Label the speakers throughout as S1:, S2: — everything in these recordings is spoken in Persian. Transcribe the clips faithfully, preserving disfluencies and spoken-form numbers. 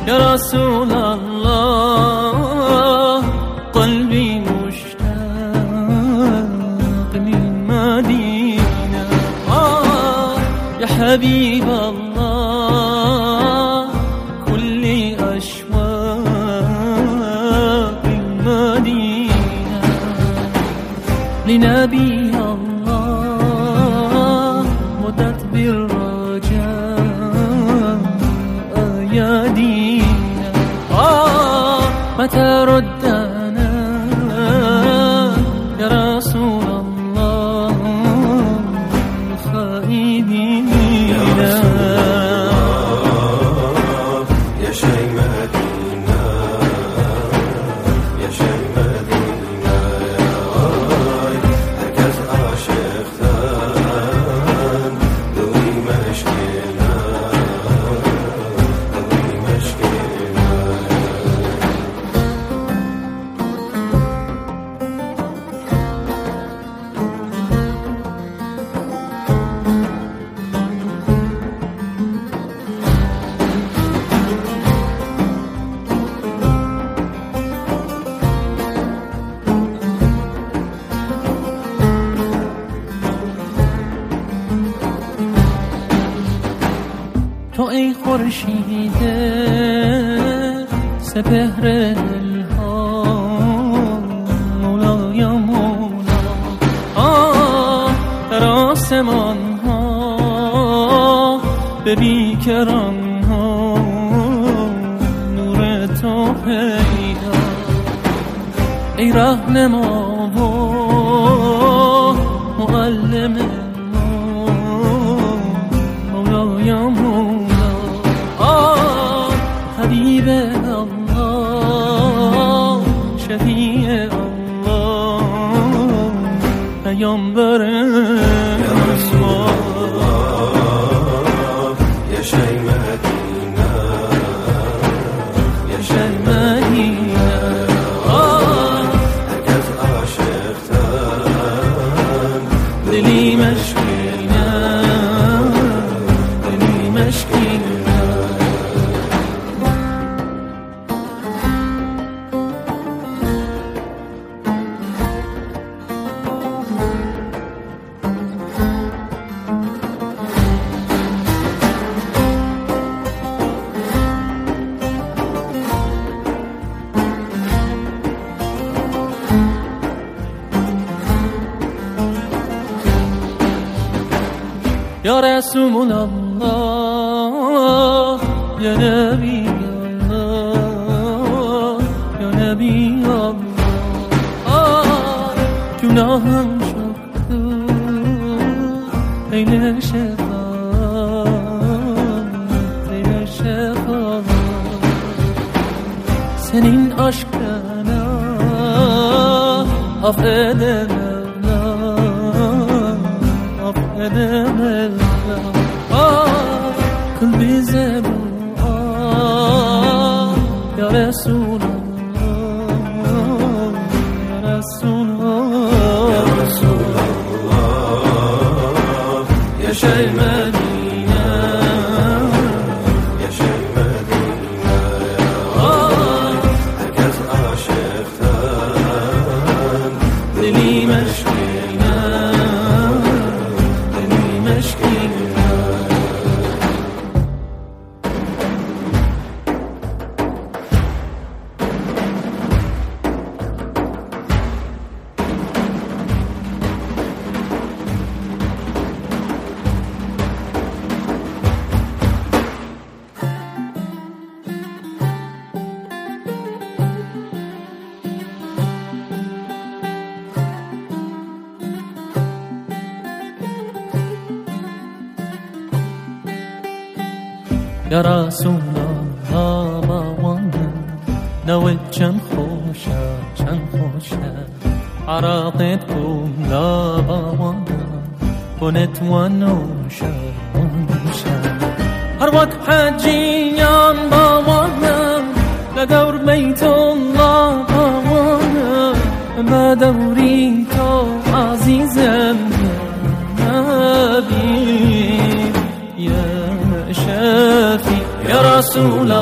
S1: يا رسول الله قلبي مشتاق للمدينة. آه يا حبيب الله كل أشواق المدينة. لنبي الله مدت بالرجاء أيادينا. آه متى ردنا يا رسول الله خائبين.
S2: يا شي مدينة يا شي مدينة هركز عاشق ثان دوي مشكلة دوي مشكلة.
S1: تو ای خورشید سپهر دلها مولا یا مولا. آه در آسمان ها به بیکران ها نور تو پیدا. ای رهنما و معلم مولا یا مولا. حبیب الله شفیع الله پیامبر
S2: يا رسول الله يا شي مدينة يا شي مدينة هركز عاشق ثان
S1: دلی مشکینه دلی مشکینه. يا رسول الله يا نبي الله يا نبي الله. آه گناهم شد ای شفاعت ای شفاعت. senin aşkına affedemem affedemem. Ah kıl bize dua ya Resulallah ya Resulallah
S2: يا رسول الله يا شي مدينة يا شي مدينة هركز عاشق ثان
S1: دلی مشکینه دلی مشکینه. يا رسول الله باوانه نوت چند خوشه چند خوشه عراقت کن لا باوانه کنت ونوشه ونوشه. هر وقت حجیان باوانه لدور بیت الله باوانه ما دوری تو عزیزم نبی یا شفی یا رسول رسول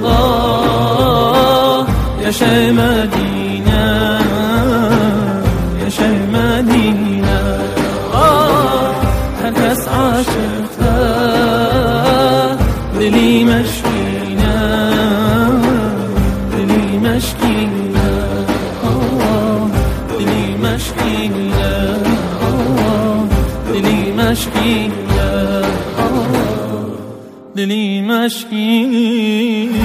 S1: الله يا شي مدينة يا شي مدينة هر کس عاشقته دلی مشکینه دلی مشکینه دلی مشکینه دلی مشکینه دلی مشکینه